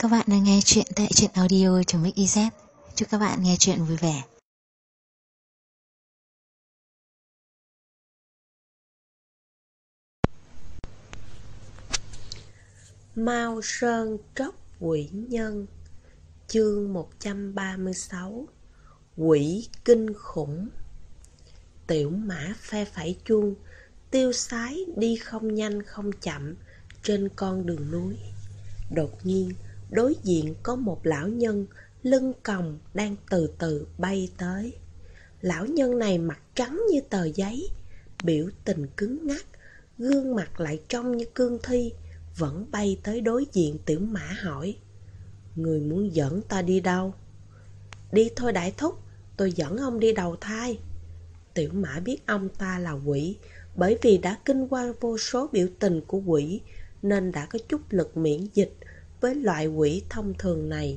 Các bạn đang nghe chuyện tại truyện audio.mix.iz. Chúc các bạn nghe chuyện vui vẻ. Mao Sơn Tróc Quỷ Nhân. Chương 136. Quỷ kinh khủng. Tiểu mã phe phẩy chuông, tiêu sái đi không nhanh không chậm trên con đường núi. Đột nhiên, đối diện có một lão nhân lưng còng đang từ từ bay tới. Lão nhân này mặt trắng như tờ giấy, biểu tình cứng ngắc, gương mặt lại trông như cương thi, vẫn bay tới đối diện Tiểu mã hỏi: Người muốn dẫn ta đi đâu? Đi thôi đại thúc, tôi dẫn ông đi đầu thai. Tiểu mã biết ông ta là quỷ, bởi vì đã kinh qua vô số biểu tình của quỷ, nên đã có chút lực miễn dịch với loại quỷ thông thường này.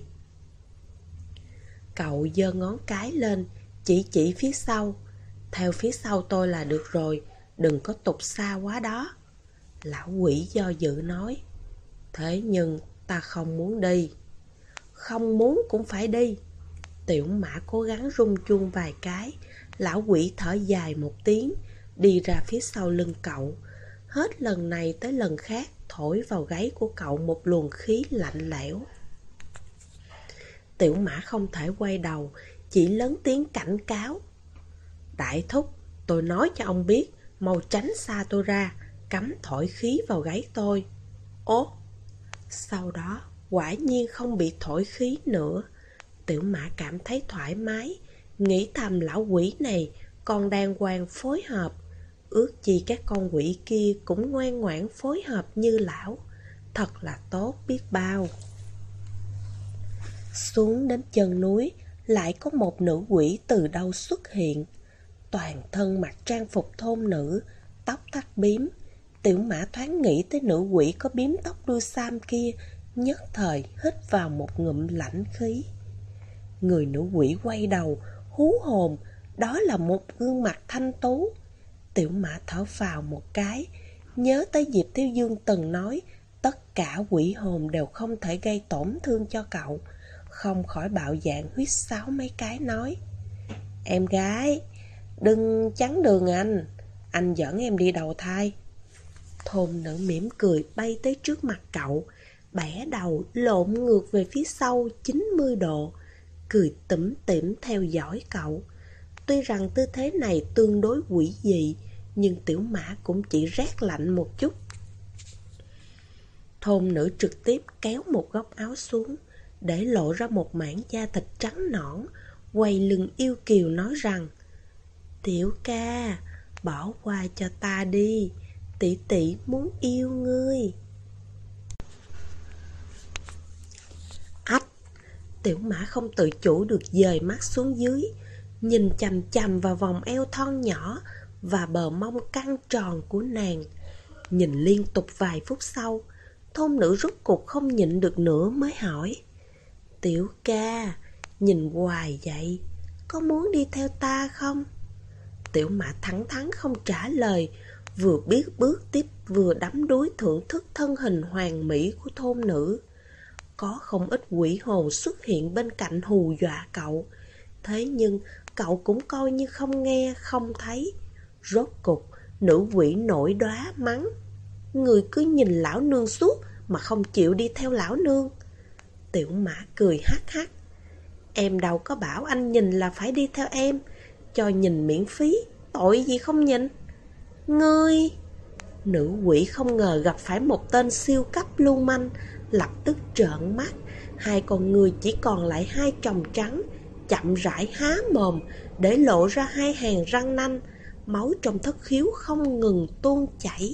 Cậu giơ ngón cái lên, chỉ phía sau. Theo phía sau tôi là được rồi, đừng có tụt xa quá đó. Lão quỷ do dự nói: Thế nhưng ta không muốn đi. Không muốn cũng phải đi. Tiểu mã cố gắng rung chuông vài cái. Lão quỷ thở dài một tiếng, đi ra phía sau lưng cậu. Hết lần này tới lần khác thổi vào gáy của cậu một luồng khí lạnh lẽo. Tiểu mã không thể quay đầu, chỉ lớn tiếng cảnh cáo: Đại thúc, tôi nói cho ông biết, mau tránh xa tôi ra, cấm thổi khí vào gáy tôi. Ố! Sau đó quả nhiên không bị thổi khí nữa. Tiểu mã cảm thấy thoải mái, nghĩ thầm lão quỷ này còn đàng hoàng phối hợp. Ước gì các con quỷ kia cũng ngoan ngoãn phối hợp như lão. Thật là tốt biết bao. Xuống đến chân núi, lại có một nữ quỷ từ đâu xuất hiện. Toàn thân mặc trang phục thôn nữ, tóc thắt bím. Tiểu mã thoáng nghĩ tới nữ quỷ có bím tóc đuôi sam kia, nhất thời hít vào một ngụm lãnh khí. Người nữ quỷ quay đầu, hú hồn, đó là một gương mặt thanh tú. Tiểu mã thở phào một cái, nhớ tới Diệp Thiếu Dương từng nói tất cả quỷ hồn đều không thể gây tổn thương cho cậu, không khỏi bạo dạn huýt sáo mấy cái nói: Em gái, đừng chắn đường anh dẫn em đi đầu thai. Thôn nữ mỉm cười bay tới trước mặt cậu, bẻ đầu lộn ngược về phía sau 90 độ, cười tủm tỉm theo dõi cậu. Tuy rằng tư thế này tương đối quỷ dị, nhưng tiểu mã cũng chỉ rét lạnh một chút. Thôn nữ trực tiếp kéo một góc áo xuống, để lộ ra một mảng da thịt trắng nõn, quay lưng yêu kiều nói rằng: Tiểu ca, bỏ qua cho ta đi, tỷ tỷ muốn yêu ngươi. Ách! Tiểu mã không tự chủ được dời mắt xuống dưới, nhìn chằm chằm vào vòng eo thon nhỏ và bờ mông căng tròn của nàng. Nhìn liên tục vài phút sau, thôn nữ rốt cuộc không nhịn được nữa mới hỏi: Tiểu ca, nhìn hoài vậy, có muốn đi theo ta không? Tiểu mã thẳng thắn không trả lời, vừa biết bước tiếp vừa đắm đuối thưởng thức thân hình hoàn mỹ của thôn nữ. Có không ít quỷ hồn xuất hiện bên cạnh hù dọa cậu, thế nhưng cậu cũng coi như không nghe không thấy. Rốt cục nữ quỷ nổi đoá mắng: Người cứ nhìn lão nương suốt mà không chịu đi theo lão nương. Tiểu mã cười hắc hắc: Em đâu có bảo anh nhìn là phải đi theo em, cho nhìn miễn phí, tội gì không nhìn. Ngươi! Nữ quỷ không ngờ gặp phải một tên siêu cấp lưu manh, lập tức trợn mắt, hai con người chỉ còn lại hai tròng trắng, chậm rãi há mồm để lộ ra hai hàng răng nanh, máu trong thất khiếu không ngừng tuôn chảy.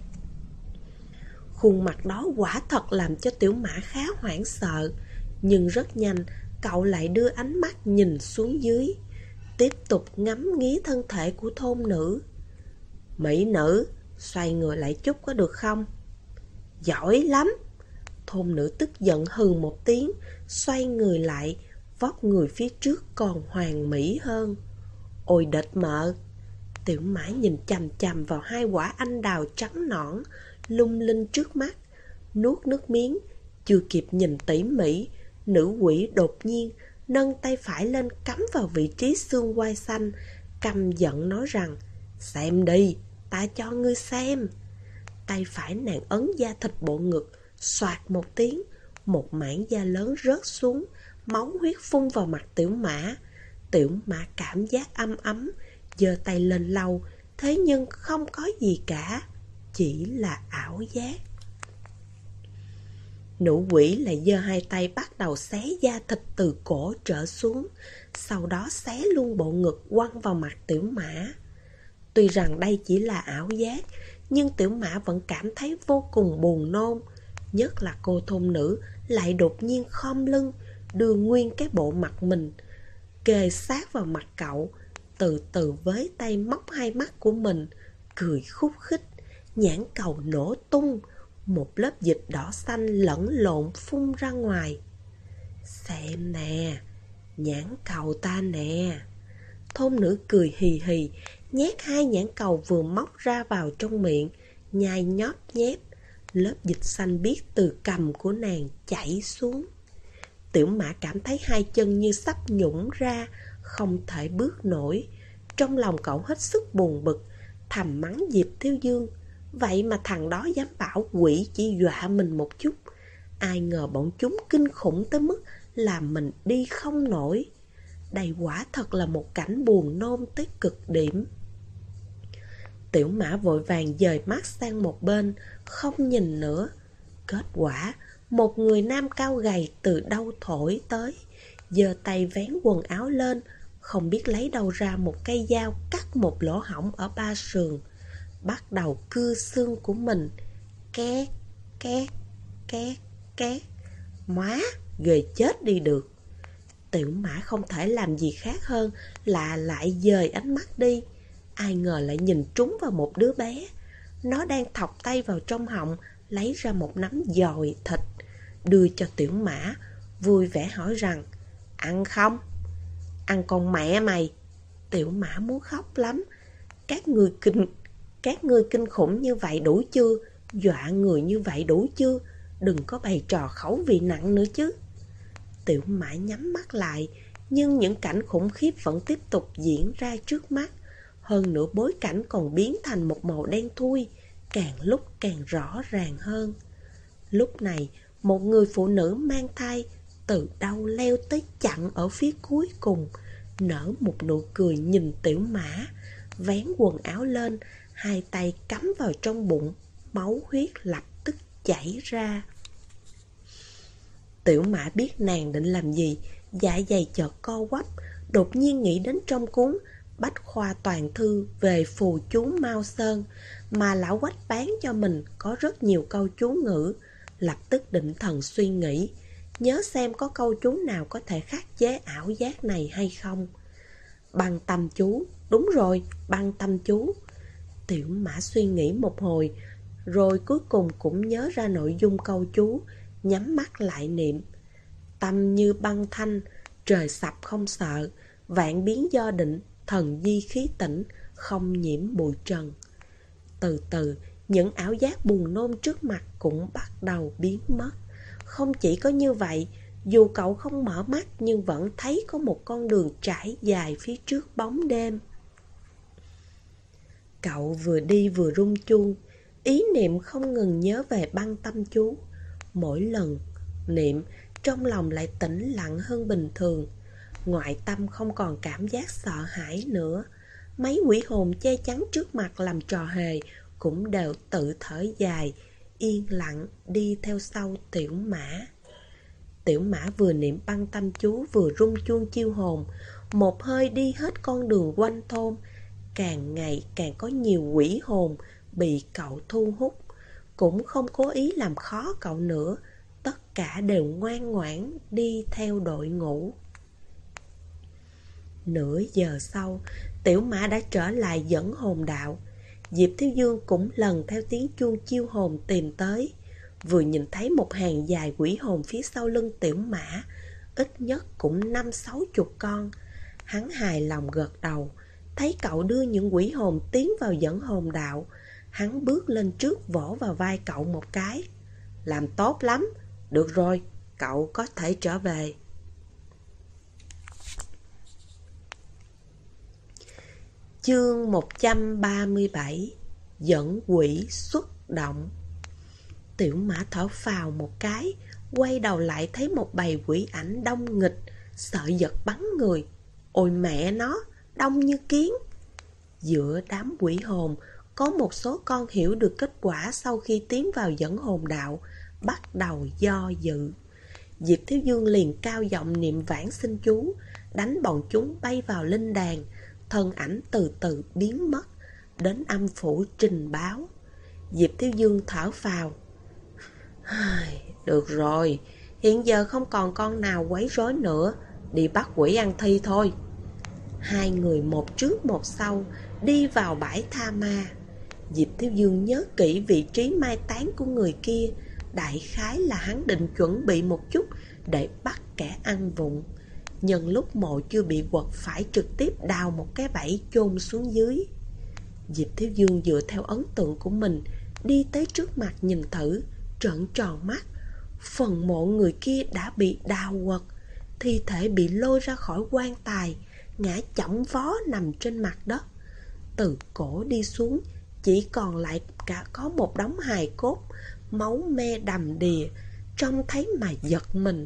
Khuôn mặt đó quả thật làm cho tiểu mã khá hoảng sợ, nhưng rất nhanh cậu lại đưa ánh mắt nhìn xuống dưới, tiếp tục ngắm nghía thân thể của thôn nữ. Mỹ nữ, xoay người lại chút có được không? Giỏi lắm! Thôn nữ tức giận hừ một tiếng, xoay người lại, vóc người phía trước còn hoàn mỹ hơn. Ôi đệt mợ! Tiểu mã nhìn chằm chằm vào hai quả anh đào trắng nõn lung linh trước mắt, nuốt nước miếng, Chưa kịp nhìn tỉ mỉ, nữ quỷ đột nhiên nâng tay phải lên cắm vào vị trí xương quai xanh, căm giận nói rằng: "Xem đi, ta cho ngươi xem." Tay phải nàng ấn da thịt bộ ngực, xoạt một tiếng, một mảng da lớn rớt xuống, máu huyết phun vào mặt Tiểu Mã. Tiểu Mã cảm giác ấm ấm, giơ tay lên lau, thế nhưng không có gì cả, chỉ là ảo giác. Nữ quỷ lại giơ hai tay bắt đầu xé da thịt từ cổ trở xuống, sau đó xé luôn bộ ngực quăng vào mặt Tiểu Mã. Tuy rằng đây chỉ là ảo giác, nhưng Tiểu Mã vẫn cảm thấy vô cùng buồn nôn. Nhất là cô thôn nữ lại đột nhiên khom lưng, đưa nguyên cái bộ mặt mình kề sát vào mặt cậu, từ từ với tay móc hai mắt của mình, cười khúc khích, nhãn cầu nổ tung, một lớp dịch đỏ xanh lẫn lộn phun ra ngoài. "Xem nè, nhãn cầu ta nè." Thôn nữ cười hì hì, nhét hai nhãn cầu vừa móc ra vào trong miệng, nhai nhóp nhép. Lớp dịch xanh biếc từ cằm của nàng chảy xuống. Tiểu Mã cảm thấy hai chân như sắp nhũn ra, không thể bước nổi. Trong lòng cậu hết sức buồn bực, thầm mắng Diệp Thiếu Dương. Vậy mà thằng đó dám bảo quỷ chỉ dọa mình một chút. Ai ngờ bọn chúng kinh khủng tới mức làm mình đi không nổi. Đây quả thật là một cảnh buồn nôn tới cực điểm. Tiểu Mã vội vàng dời mắt sang một bên, không nhìn nữa. Kết quả, một người nam cao gầy từ đâu thổi tới, giơ tay vén quần áo lên, không biết lấy đâu ra một cây dao cắt một lỗ hổng ở ba sườn, bắt đầu cưa xương của mình. Két, két, két, két. Má, ghê chết đi được. Tiểu Mã không thể làm gì khác hơn là lại dời ánh mắt đi. Ai ngờ lại nhìn trúng vào một đứa bé. Nó đang thọc tay vào trong họng, lấy ra một nắm dòi thịt, đưa cho Tiểu Mã, vui vẻ hỏi rằng: "Ăn không?" "Ăn con mẹ mày." Tiểu Mã muốn khóc lắm. Các ngươi kinh khủng như vậy đủ chưa? Dọa người như vậy đủ chưa? Đừng có bày trò khẩu vị nặng nữa chứ. Tiểu Mã nhắm mắt lại, nhưng những cảnh khủng khiếp vẫn tiếp tục diễn ra trước mắt. Hơn nữa bối cảnh còn biến thành một màu đen thui, càng lúc càng rõ ràng hơn. Lúc này, một người phụ nữ mang thai từ đâu leo tới chặn ở phía cuối cùng, nở một nụ cười nhìn Tiểu Mã, vén quần áo lên, hai tay cắm vào trong bụng, máu huyết lập tức chảy ra. Tiểu Mã biết nàng định làm gì, dạ dày chợt co quắp, đột nhiên nghĩ đến trong cuốn Bách Khoa Toàn Thư về phù chú Mao Sơn mà lão Quách bán cho mình có rất nhiều câu chú ngữ. Lập tức định thần suy nghĩ, nhớ xem có câu chú nào có thể khắc chế ảo giác này hay không. Băng tâm chú, đúng rồi, băng tâm chú. Tiểu Mã suy nghĩ một hồi, rồi cuối cùng cũng nhớ ra nội dung câu chú, nhắm mắt lại niệm: "Tâm như băng thanh, trời sập không sợ, vạn biến do định, thần di khí tĩnh, không nhiễm bụi trần." Từ từ, những ảo giác buồn nôn trước mặt cũng bắt đầu biến mất. Không chỉ có như vậy, dù cậu không mở mắt nhưng vẫn thấy có một con đường trải dài phía trước bóng đêm. Cậu vừa đi vừa rung chuông, ý niệm không ngừng nhớ về băng tâm chú. Mỗi lần niệm, trong lòng lại tĩnh lặng hơn bình thường. Ngoại tâm không còn cảm giác sợ hãi nữa. Mấy quỷ hồn che chắn trước mặt làm trò hề cũng đều tự thở dài, yên lặng đi theo sau Tiểu Mã. Tiểu Mã vừa niệm băng tâm chú vừa rung chuông chiêu hồn, một hơi đi hết con đường quanh thôn. Càng ngày càng có nhiều quỷ hồn bị cậu thu hút, cũng không cố ý làm khó cậu nữa. Tất cả đều ngoan ngoãn đi theo đội ngũ. Nửa giờ sau, Tiểu Mã đã trở lại dẫn hồn đạo. Diệp Thiếu Dương cũng lần theo tiếng chuông chiêu hồn tìm tới. Vừa nhìn thấy một hàng dài quỷ hồn phía sau lưng Tiểu Mã, ít nhất cũng 50-60 con. Hắn hài lòng gật đầu. Thấy cậu đưa những quỷ hồn tiến vào dẫn hồn đạo, hắn bước lên trước vỗ vào vai cậu một cái: "Làm tốt lắm, Được rồi, cậu có thể trở về. Chương 137. Dẫn quỷ xuất động. Tiểu Mã thở phào một cái, quay đầu lại thấy một bầy quỷ ảnh đông nghịch, sợ giật bắn người. Ôi mẹ nó, đông như kiến. Giữa đám quỷ hồn, có một số con hiểu được kết quả sau khi tiến vào dẫn hồn đạo, bắt đầu do dự. Diệp Thiếu Dương liền cao giọng niệm vãng sinh chú, đánh bọn chúng bay vào linh đàn, thân ảnh từ từ biến mất, đến âm phủ trình báo. Diệp Thiếu Dương thở phào. Được rồi, hiện giờ không còn con nào quấy rối nữa, đi bắt quỷ ăn thi thôi. Hai người một trước một sau đi vào bãi tha ma. Diệp Thiếu Dương nhớ kỹ vị trí mai táng của người kia, đại khái là hắn định chuẩn bị một chút để bắt kẻ ăn vụng. Nhân lúc mộ chưa bị quật phải trực tiếp đào một cái bẫy chôn xuống dưới. Diệp Thiếu Dương dựa theo ấn tượng của mình, đi tới trước mặt nhìn thử, trợn tròn mắt. Phần mộ người kia đã bị đào quật, thi thể bị lôi ra khỏi quan tài, ngã chỏng vó nằm trên mặt đất. Từ cổ đi xuống chỉ còn lại cả có một đống hài cốt, máu me đầm đìa, trông thấy mà giật mình.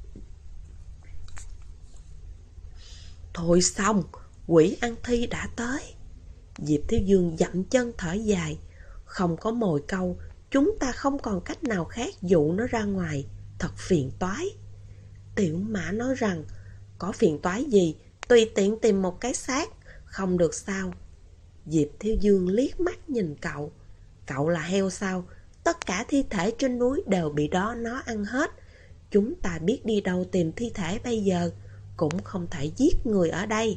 Thôi xong, quỷ ăn thi đã tới. Diệp Thiếu Dương dậm chân thở dài. Không có mồi câu, chúng ta không còn cách nào khác dụ nó ra ngoài, thật phiền toái. Tiểu Mã nói rằng, có phiền toái gì, tùy tiện tìm một cái xác, không được sao? Diệp Thiếu Dương liếc mắt nhìn cậu. Cậu là heo sao? Tất cả thi thể trên núi đều bị đó nó ăn hết. Chúng ta biết đi đâu tìm thi thể bây giờ, cũng không thể giết người ở đây.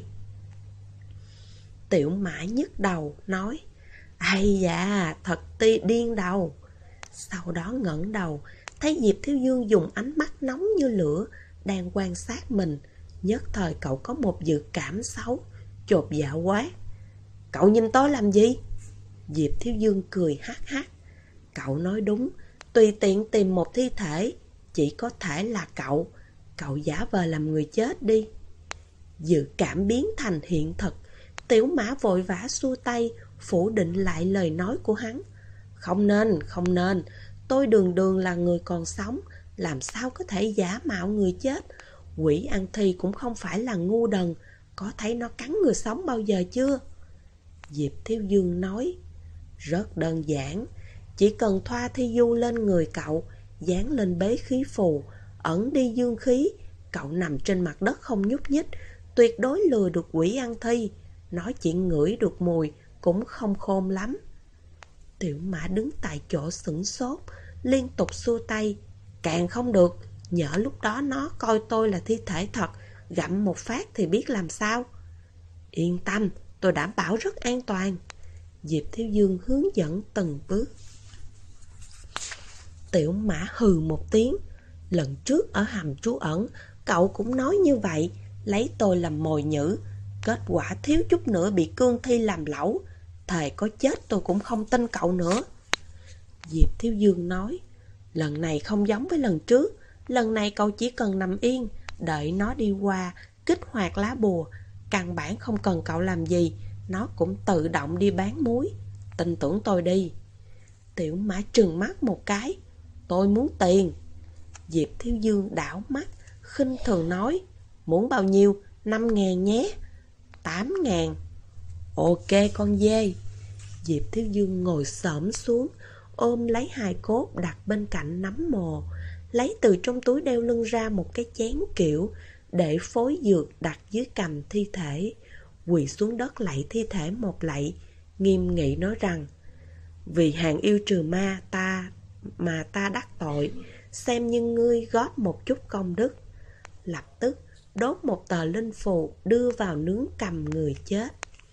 Tiểu Mã nhức đầu nói, ây da, thật điên đầu. Sau đó ngẩng đầu, thấy Diệp Thiếu Dương dùng ánh mắt nóng như lửa đang quan sát mình. Nhất thời cậu có một dự cảm xấu, chột dạ quát. Cậu nhìn tôi làm gì? Diệp Thiếu Dương cười hắc hắc. Cậu nói đúng, tùy tiện tìm một thi thể, chỉ có thể là cậu. Cậu giả vờ làm người chết đi. Dự cảm biến thành hiện thực. Tiểu Mã vội vã xua tay, phủ định lại lời nói của hắn. Không nên, tôi đường đường là người còn sống, làm sao có thể giả mạo người chết. Quỷ ăn thi cũng không phải là ngu đần, có thấy nó cắn người sống bao giờ chưa? Diệp Thiếu Dương nói, rất đơn giản, chỉ cần thoa thi du lên người cậu, dán lên bế khí phù, ẩn đi dương khí, cậu nằm trên mặt đất không nhúc nhích, tuyệt đối lừa được quỷ ăn thi. Nói chỉ ngửi được mùi cũng không khôn lắm. Tiểu Mã đứng tại chỗ sửng sốt, liên tục xua tay. Càng không được, nhỡ lúc đó nó coi tôi là thi thể thật, gặm một phát thì biết làm sao. Yên tâm, tôi đảm bảo rất an toàn. Diệp Thiếu Dương hướng dẫn từng bước. Tiểu Mã hừ một tiếng. Lần trước ở hầm trú ẩn, cậu cũng nói như vậy, lấy tôi làm mồi nhử. Kết quả thiếu chút nữa bị cương thi làm lẩu. Thề có chết tôi cũng không tin cậu nữa. Diệp Thiếu Dương nói, lần này không giống với lần trước. Lần này cậu chỉ cần nằm yên, đợi nó đi qua, kích hoạt lá bùa. Căn bản không cần cậu làm gì, nó cũng tự động đi bán muối. Tin tưởng tôi đi. Tiểu Mã trừng mắt một cái. Tôi muốn tiền. Diệp Thiếu Dương đảo mắt, khinh thường nói, muốn bao nhiêu? 5.000 nhé. 8.000. Ok con dê. Diệp Thiếu Dương ngồi xổm xuống, ôm lấy hài cốt đặt bên cạnh nắm mồ, lấy từ trong túi đeo lưng ra một cái chén kiểu, để phối dược đặt dưới cằm thi thể, quỳ xuống đất lạy thi thể một lạy, nghiêm nghị nói rằng, vì hàng yêu trừ ma ta đắc tội, xem như ngươi góp một chút công đức. Lập tức đốt một tờ linh phù đưa vào nướng cằm người chết.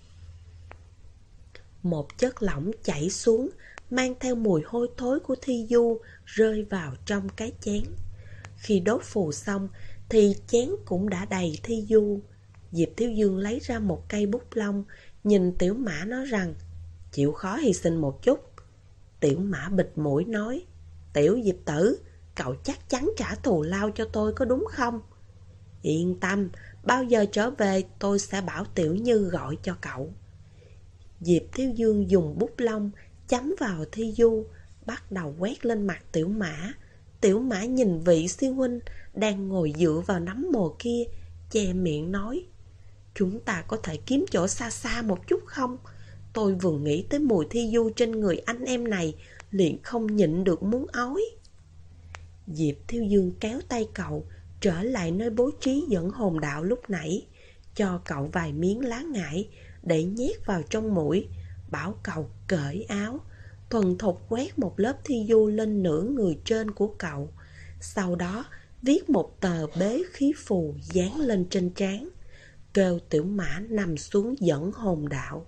Một chất lỏng chảy xuống, mang theo mùi hôi thối của thi du, rơi vào trong cái chén. Khi đốt phù xong thì chén cũng đã đầy thi du. Diệp Thiếu Dương lấy ra một cây bút lông, nhìn Tiểu Mã nói rằng, chịu khó hy sinh một chút. Tiểu Mã bịt mũi nói, Tiểu Diệp tử, cậu chắc chắn trả thù lao cho tôi có đúng không? Yên tâm, bao giờ trở về tôi sẽ bảo Tiểu Như gọi cho cậu. Diệp Thiếu Dương dùng bút lông chấm vào thi du, bắt đầu quét lên mặt Tiểu Mã. Tiểu Mã nhìn vị sư huynh đang ngồi dựa vào nấm mồ kia, che miệng nói: chúng ta có thể kiếm chỗ xa xa một chút không? Tôi vừa nghĩ tới mùi thi du trên người anh em này liền không nhịn được muốn ói. Diệp Thiếu Dương kéo tay cậu trở lại nơi bố trí dẫn hồn đạo lúc nãy, cho cậu vài miếng lá ngải để nhét vào trong mũi, bảo cậu cởi áo, thuần thục quét một lớp thi du lên nửa người trên của cậu. Sau đó viết một tờ bế khí phù dán lên trên trán, kêu Tiểu Mã nằm xuống dẫn hồn đạo.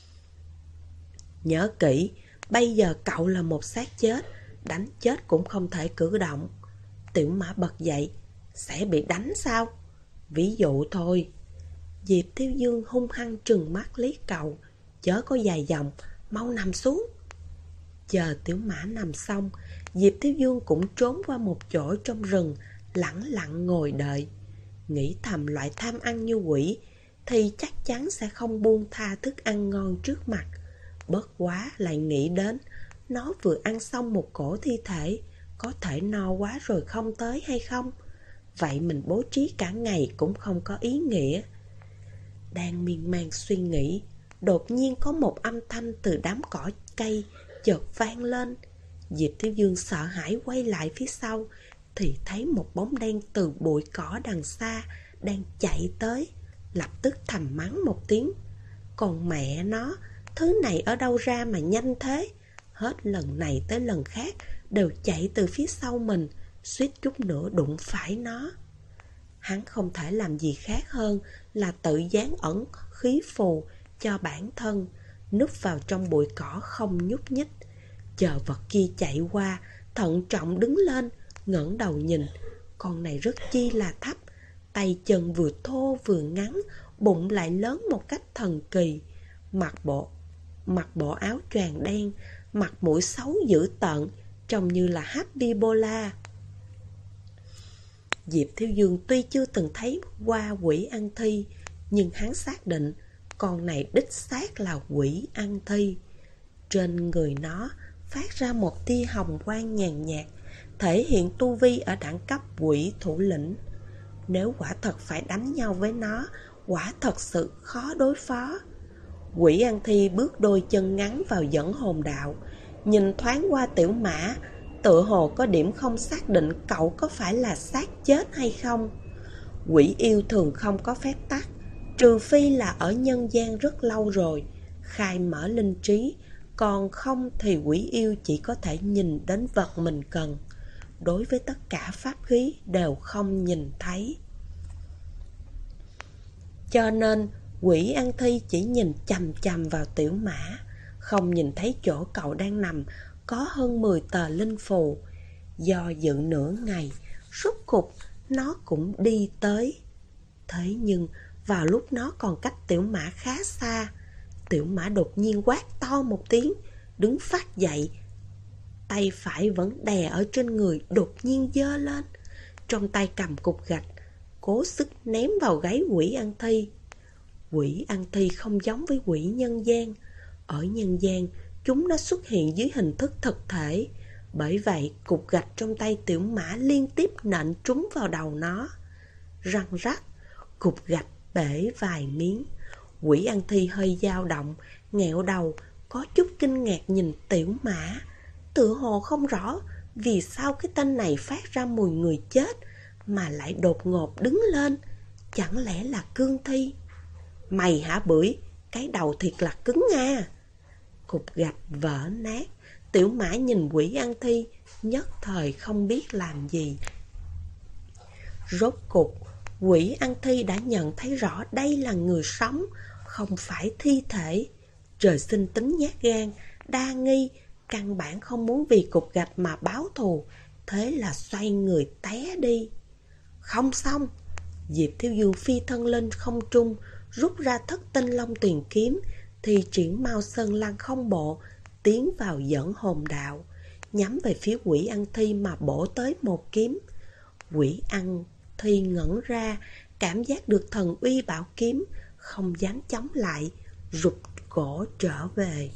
Nhớ kỹ, bây giờ cậu là một xác chết, đánh chết cũng không thể cử động. Tiểu Mã bật dậy: sẽ bị đánh sao? Ví dụ thôi. Diệp Thiếu Dương hung hăng trừng mắt liếc cậu: chớ có dài dòng, mau nằm xuống. Chờ Tiểu Mã nằm xong, Diệp Thiếu Dương cũng trốn qua một chỗ trong rừng, lẳng lặng ngồi đợi. Nghĩ thầm loại tham ăn như quỷ thì chắc chắn sẽ không buông tha thức ăn ngon trước mặt. Bất quá lại nghĩ đến nó vừa ăn xong một cổ thi thể, có thể no quá rồi không tới hay không? Vậy mình bố trí cả ngày cũng không có ý nghĩa. Đang miên man suy nghĩ, đột nhiên có một âm thanh từ đám cỏ cây chợt vang lên. Diệp Thiếu Dương sợ hãi quay lại phía sau thì thấy một bóng đen từ bụi cỏ đằng xa đang chạy tới, lập tức thầm mắng một tiếng: còn mẹ nó, thứ này ở đâu ra mà nhanh thế? Hết lần này tới lần khác đều chạy từ phía sau mình, suýt chút nữa đụng phải nó. Hắn không thể làm gì khác hơn là tự dán ẩn khí phù cho bản thân, núp vào trong bụi cỏ không nhúc nhích. Chờ vật kia chạy qua, thận trọng đứng lên, ngẩng đầu nhìn. Con này rất chi là thấp, tay chân vừa thô vừa ngắn, bụng lại lớn một cách thần kỳ. Mặc bộ áo choàng đen, mặt mũi xấu dữ tợn, trông như là Happy-bola. Diệp Thiếu Dương tuy chưa từng thấy qua quỷ ăn thi, nhưng hắn xác định con này đích xác là quỷ ăn thi. Trên người nó phát ra một tia hồng quang nhàn nhạt, thể hiện tu vi ở đẳng cấp quỷ thủ lĩnh. Nếu quả thật phải đánh nhau với nó, quả thật sự khó đối phó. Quỷ ăn thi bước đôi chân ngắn vào dẫn hồn đạo, nhìn thoáng qua Tiểu Mã, tựa hồ có điểm không xác định cậu có phải là xác chết hay không. Quỷ yêu thường không có phép tắc, trừ phi là ở nhân gian rất lâu rồi, khai mở linh trí, còn không thì quỷ yêu chỉ có thể nhìn đến vật mình cần. Đối với tất cả pháp khí đều không nhìn thấy. Cho nên quỷ ăn thi chỉ nhìn chằm chằm vào Tiểu Mã, không nhìn thấy chỗ cậu đang nằm có hơn 10 tờ linh phù. Do dự nửa ngày, rốt cục nó cũng đi tới. Thế nhưng vào lúc nó còn cách Tiểu Mã khá xa, Tiểu Mã đột nhiên quát to một tiếng, đứng phát dậy. Tay phải vẫn đè ở trên người đột nhiên giơ lên, trong tay cầm cục gạch, cố sức ném vào gáy quỷ ăn thi. Quỷ ăn thi không giống với quỷ nhân gian. Ở nhân gian, chúng nó xuất hiện dưới hình thức thực thể. Bởi vậy, cục gạch trong tay Tiểu Mã liên tiếp nện trúng vào đầu nó. Răng rắc, cục gạch bể vài miếng. Quỷ ăn thi hơi dao động, nghẹo đầu, có chút kinh ngạc nhìn Tiểu Mã. Tựa hồ không rõ vì sao cái tên này phát ra mùi người chết mà lại đột ngột đứng lên. Chẳng lẽ là cương thi? Mày hả bưởi, cái đầu thiệt là cứng nha. Cục gạch vỡ nát. Tiểu Mã nhìn quỷ ăn thi, nhất thời không biết làm gì. Rốt cục, quỷ ăn thi đã nhận thấy rõ đây là người sống, không phải thi thể. Trời sinh tính nhát gan, đa nghi, căn bản không muốn vì cục gạch mà báo thù, thế là xoay người té đi. Không xong. Diệp Thiếu Dương phi thân lên không trung, rút ra Thất Tinh Long Tuyền kiếm, thì triển Mao Sơn Lăng không bộ, tiến vào dẫn hồn đạo. nhắm về phía Quỷ Ăn Thi mà bổ tới một kiếm. Quỷ Ăn Thi ngẩn ra, cảm giác được thần uy bảo kiếm, không dám chống lại, rụt cổ trở về.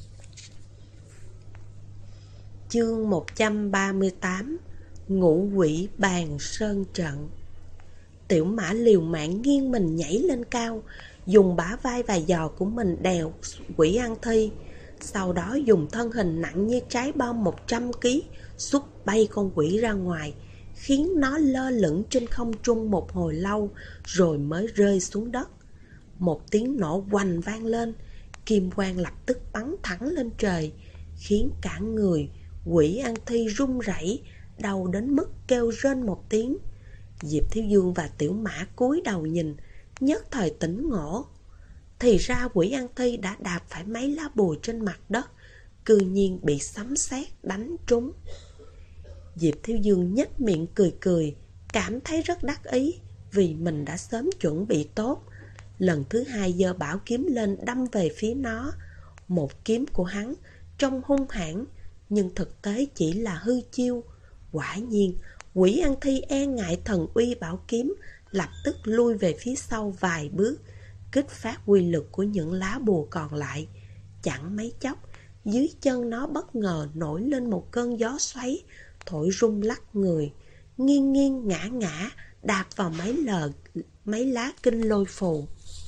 Chương 138: Ngũ quỷ bàn sơn trận. Tiểu Mã liều mạng nghiêng mình nhảy lên cao, dùng bả vai và giò của mình đèo Quỷ Ăn Thi. Sau đó dùng thân hình nặng như trái bom 100 kg xúc bay con quỷ ra ngoài, khiến nó lơ lửng trên không trung một hồi lâu rồi mới rơi xuống đất. Một tiếng nổ oanh vang lên, kim quang lập tức bắn thẳng lên trời, khiến cả người Quỷ Ăn Thi run rẩy, đau đến mức kêu rên một tiếng. Diệp Thiếu Dương và Tiểu Mã cúi đầu nhìn, nhất thời tỉnh ngộ. Thì ra Quỷ Ăn Thi đã đạp phải mấy lá bùa trên mặt đất, cư nhiên bị sấm sét đánh trúng. Diệp Thiếu Dương nhếch miệng cười cười, cảm thấy rất đắc ý vì mình đã sớm chuẩn bị tốt. Lần thứ hai giơ bảo kiếm lên đâm về phía nó. Một kiếm của hắn trông hung hãn, nhưng thực tế chỉ là hư chiêu. Quả nhiên, Quỷ Ăn Thi e ngại thần uy bảo kiếm, lập tức lui về phía sau vài bước, kích phát quy lực của những lá bùa còn lại. Chẳng mấy chốc, dưới chân nó bất ngờ nổi lên một cơn gió xoáy, thổi rung lắc người, nghiêng nghiêng ngã ngã, đạp vào mấy lá kinh lôi phù.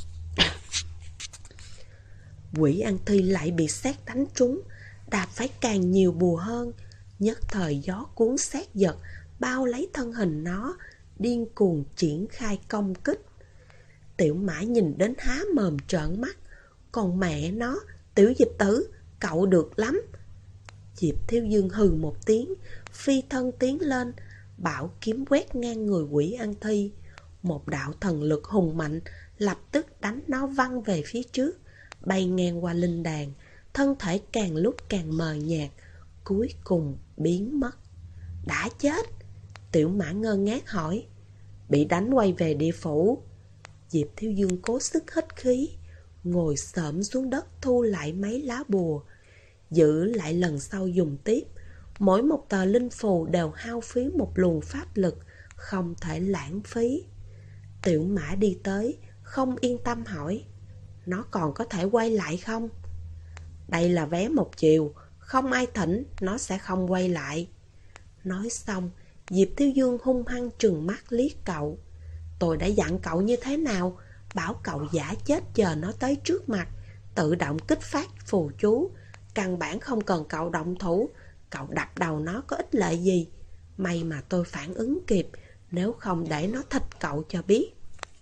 Quỷ Ăn Thi lại bị sét đánh trúng, đạp phải càng nhiều bùa hơn. Nhất thời gió cuốn sét giật, bao lấy thân hình nó, điên cuồng triển khai công kích. Tiểu Mã nhìn đến há mồm trợn mắt. Còn mẹ nó, Tiểu Diệp Tử, cậu được lắm. Diệp Thiếu Dương hừ một tiếng, phi thân tiến lên, bảo kiếm quét ngang người Quỷ Ăn Thi. Một đạo thần lực hùng mạnh lập tức đánh nó văng về phía trước, bay ngang qua linh đàn, thân thể càng lúc càng mờ nhạt, cuối cùng biến mất. Đã chết? Tiểu Mã ngơ ngác hỏi. Bị đánh quay về địa phủ. Diệp Thiếu Dương cố sức hít khí, ngồi xổm xuống đất thu lại mấy lá bùa, giữ lại lần sau dùng tiếp. Mỗi một tờ linh phù đều hao phí một luồng pháp lực, không thể lãng phí. Tiểu Mã đi tới, không yên tâm hỏi. Nó còn có thể quay lại không? Đây là vé một chiều, không ai thỉnh, nó sẽ không quay lại. Nói xong, Diệp Thiếu Dương hung hăng trừng mắt liếc cậu. Tôi đã dặn cậu như thế nào? Bảo cậu giả chết chờ nó tới trước mặt, tự động kích phát phù chú. Căn bản không cần cậu động thủ, cậu đập đầu nó có ích lợi gì. May mà tôi phản ứng kịp, nếu không để nó thịt cậu cho biết.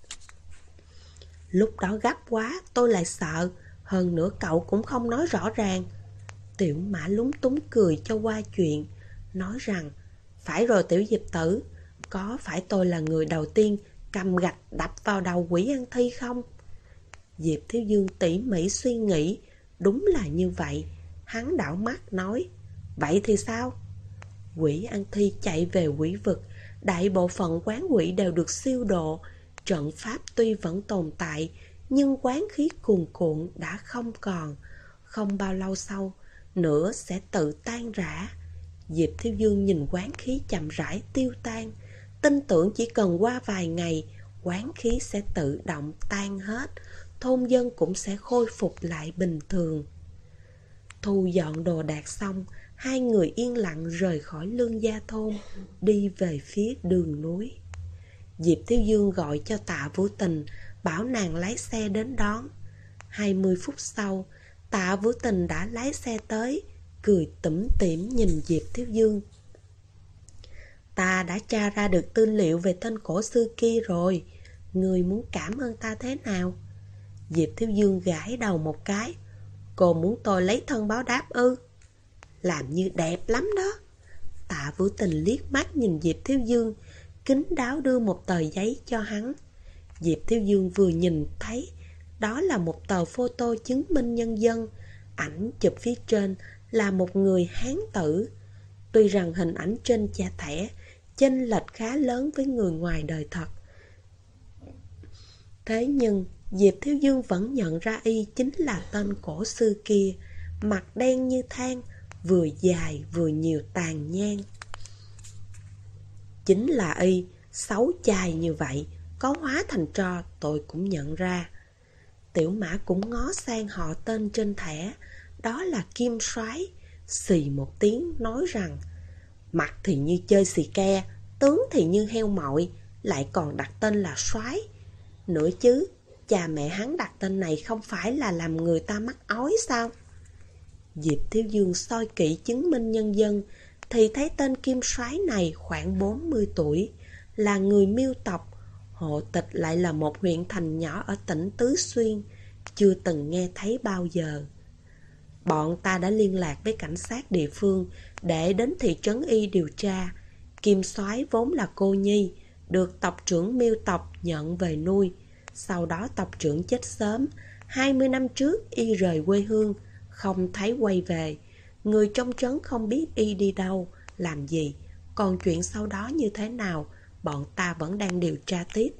Lúc đó gấp quá, tôi lại sợ, hơn nữa cậu cũng không nói rõ ràng. Tiểu Mã lúng túng cười cho qua chuyện, nói rằng, phải rồi Tiểu Diệp Tử, có phải tôi là người đầu tiên cầm gạch đập vào đầu Quỷ Ăn Thi không? Diệp Thiếu Dương tỉ mỉ suy nghĩ, đúng là như vậy. Hắn đảo mắt nói, vậy thì sao? Quỷ Ăn Thi chạy về quỷ vực, đại bộ phận quán quỷ đều được siêu độ. Trận pháp tuy vẫn tồn tại, nhưng quán khí cuồn cuộn đã không còn. Không bao lâu sau, nữa sẽ tự tan rã. Diệp Thiếu Dương nhìn quán khí chậm rãi tiêu tan, tin tưởng chỉ cần qua vài ngày, quán khí sẽ tự động tan hết, thôn dân cũng sẽ khôi phục lại bình thường. Thu dọn đồ đạc xong, hai người yên lặng rời khỏi Lương Gia thôn, đi về phía đường núi. Diệp Thiếu Dương gọi cho Tạ Vũ Tình, bảo nàng lái xe đến đón. 20 phút sau, Tạ Vũ Tình đã lái xe tới, cười tủm tỉm nhìn Diệp Thiếu Dương. Ta đã tra ra được tư liệu về tên cổ sư kia rồi, ngươi muốn cảm ơn ta thế nào? Diệp Thiếu Dương gãi đầu một cái. Cô muốn tôi lấy thân báo đáp ư? Làm như đẹp lắm đó. Tạ Vũ Tình liếc mắt nhìn Diệp Thiếu Dương, kín đáo đưa một tờ giấy cho hắn. Diệp Thiếu Dương vừa nhìn thấy, đó là một tờ photo chứng minh nhân dân. Ảnh chụp phía trên là một người Hán tử. Tuy rằng hình ảnh trên cha thẻ chênh lệch khá lớn với người ngoài đời thật, thế nhưng Diệp Thiếu Dương vẫn nhận ra y chính là tên cổ sư kia, mặt đen như than, vừa dài vừa nhiều tàn nhang. Chính là y, xấu chai như vậy, có hóa thành tro tôi cũng nhận ra. Tiểu Mã cũng ngó sang họ tên trên thẻ, đó là Kim Soái, xì một tiếng nói rằng: mặt thì như chơi xì ke, tướng thì như heo mội, lại còn đặt tên là Soái nữa chứ. Cha mẹ hắn đặt tên này không phải là làm người ta mắc ói sao? Diệp Thiếu Dương soi kỹ chứng minh nhân dân thì thấy tên Kim Soái này khoảng 40 tuổi, là người Miêu tộc, hộ tịch lại là một huyện thành nhỏ ở tỉnh Tứ Xuyên, chưa từng nghe thấy bao giờ. Bọn ta đã liên lạc với cảnh sát địa phương để đến thị trấn Y điều tra. Kim Soái vốn là cô nhi, được tộc trưởng Miêu tộc nhận về nuôi. Sau đó tộc trưởng chết sớm, 20 năm trước y rời quê hương, không thấy quay về. Người trong trấn không biết y đi đâu, làm gì. Còn chuyện sau đó như thế nào, bọn ta vẫn đang điều tra tiếp.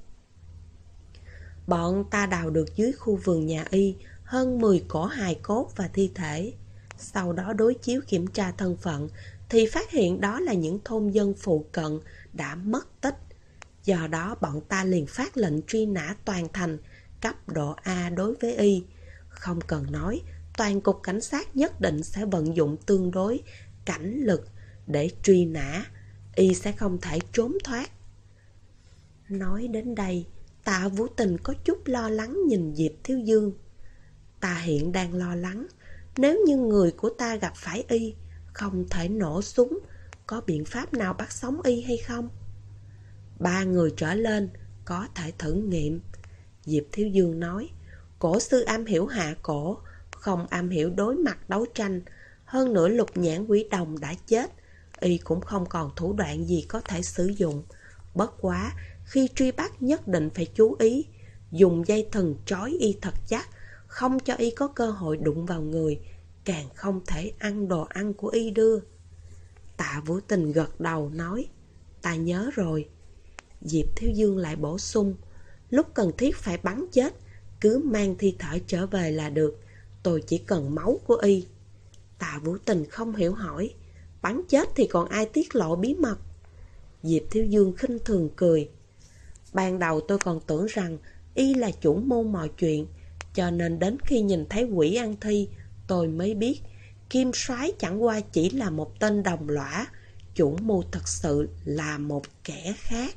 Bọn ta đào được dưới khu vườn nhà y hơn 10 cổ hài cốt và thi thể. Sau đó đối chiếu kiểm tra thân phận thì phát hiện đó là những thôn dân phụ cận đã mất tích. Do đó bọn ta liền phát lệnh truy nã toàn thành, cấp độ A đối với y. Không cần nói, toàn cục cảnh sát nhất định sẽ vận dụng tương đối cảnh lực để truy nã, y sẽ không thể trốn thoát. Nói đến đây, Tạ Vũ Tình có chút lo lắng nhìn Diệp Thiếu Dương. Ta hiện đang lo lắng, nếu như người của ta gặp phải y, không thể nổ súng, có biện pháp nào bắt sống y hay không? 3 người trở lên, có thể thử nghiệm. Diệp Thiếu Dương nói, cổ sư am hiểu hạ cổ, không am hiểu đối mặt đấu tranh. Hơn nữa Lục Nhãn Quỷ Đồng đã chết, y cũng không còn thủ đoạn gì có thể sử dụng. Bất quá, khi truy bắt nhất định phải chú ý, dùng dây thừng trói y thật chắc, không cho y có cơ hội đụng vào người, càng không thể ăn đồ ăn của y đưa. Tạ Vũ Tình gật đầu nói, ta nhớ rồi. Diệp Thiếu Dương lại bổ sung, lúc cần thiết phải bắn chết, cứ mang thi thể trở về là được, tôi chỉ cần máu của y. Tạ Vũ Tình không hiểu hỏi, bắn chết thì còn ai tiết lộ bí mật? Diệp Thiếu Dương khinh thường cười, ban đầu tôi còn tưởng rằng y là chủ mưu mọi chuyện, cho nên đến khi nhìn thấy quỷ ăn thi, tôi mới biết Kim Soái chẳng qua chỉ là một tên đồng lõa, chủ mưu thật sự là một kẻ khác.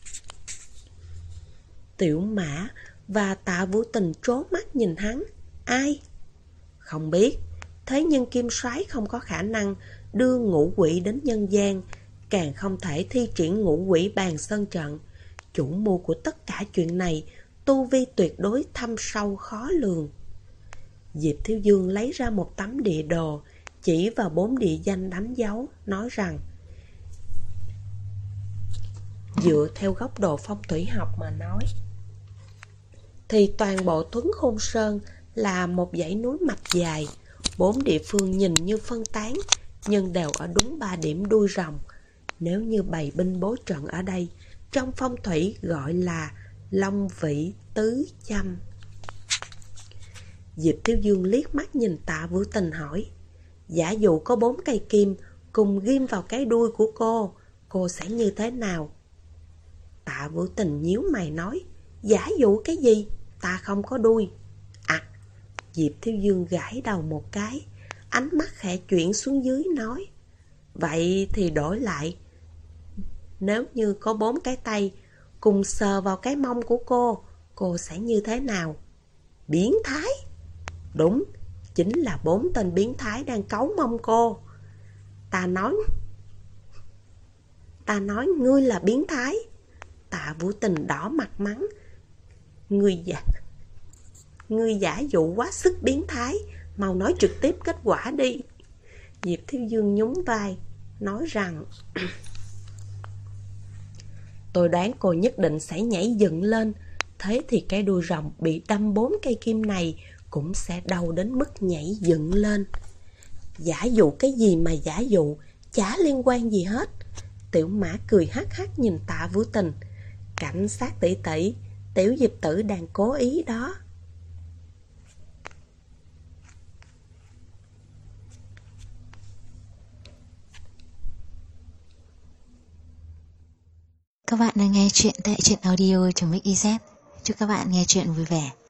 Tiểu Mã và Tạ Vũ Tình trố mắt nhìn hắn. Ai? Không biết. Thế nhưng Kim Soái không có khả năng đưa ngũ quỷ đến nhân gian, càng không thể thi triển ngũ quỷ bàn sơn trận. Chủ mưu của tất cả chuyện này, tu vi tuyệt đối thâm sâu khó lường. Diệp Thiếu Dương lấy ra một tấm địa đồ, chỉ vào 4 địa danh đánh dấu, nói rằng dựa theo góc độ phong thủy học mà nói, thì toàn bộ Tuấn Khôn Sơn là một dãy núi mạch dài. 4 địa phương nhìn như phân tán, nhưng đều ở đúng 3 điểm đuôi rồng. Nếu như bày binh bố trận ở đây, trong phong thủy gọi là Long Vĩ Tứ Châm. Diệp Thiếu Dương liếc mắt nhìn Tạ Vũ Tình hỏi, giả dụ có 4 cây kim cùng ghim vào cái đuôi của cô sẽ như thế nào? Tạ Vũ Tình nhíu mày nói, giả dụ cái gì? Ta không có đuôi. À, Diệp Thiếu Dương gãi đầu một cái, ánh mắt khẽ chuyển xuống dưới nói, vậy thì đổi lại, nếu như có 4 cái tay cùng sờ vào cái mông của cô sẽ như thế nào? Biến thái. Đúng, chính là 4 tên biến thái đang cấu mông cô. Ta nói ngươi là biến thái. Tạ Vũ Tình đỏ mặt mắng, Ngươi giả dụ quá sức biến thái, mau nói trực tiếp kết quả đi. Diệp Thiếu Dương nhún vai, nói rằng tôi đoán cô nhất định sẽ nhảy dựng lên. Thế thì cái đuôi rồng bị đâm 4 cây kim này cũng sẽ đau đến mức nhảy dựng lên. Giả dụ cái gì mà giả dụ, chả liên quan gì hết. Tiểu Mã cười hắc hắc nhìn Tạ Vũ Tình, cảnh sát tỷ tỷ, Tiểu Diệp tử đang cố ý đó. các bạn đang nghe chuyện tại truyện audio.mix.iz. Chúc các bạn nghe chuyện vui vẻ.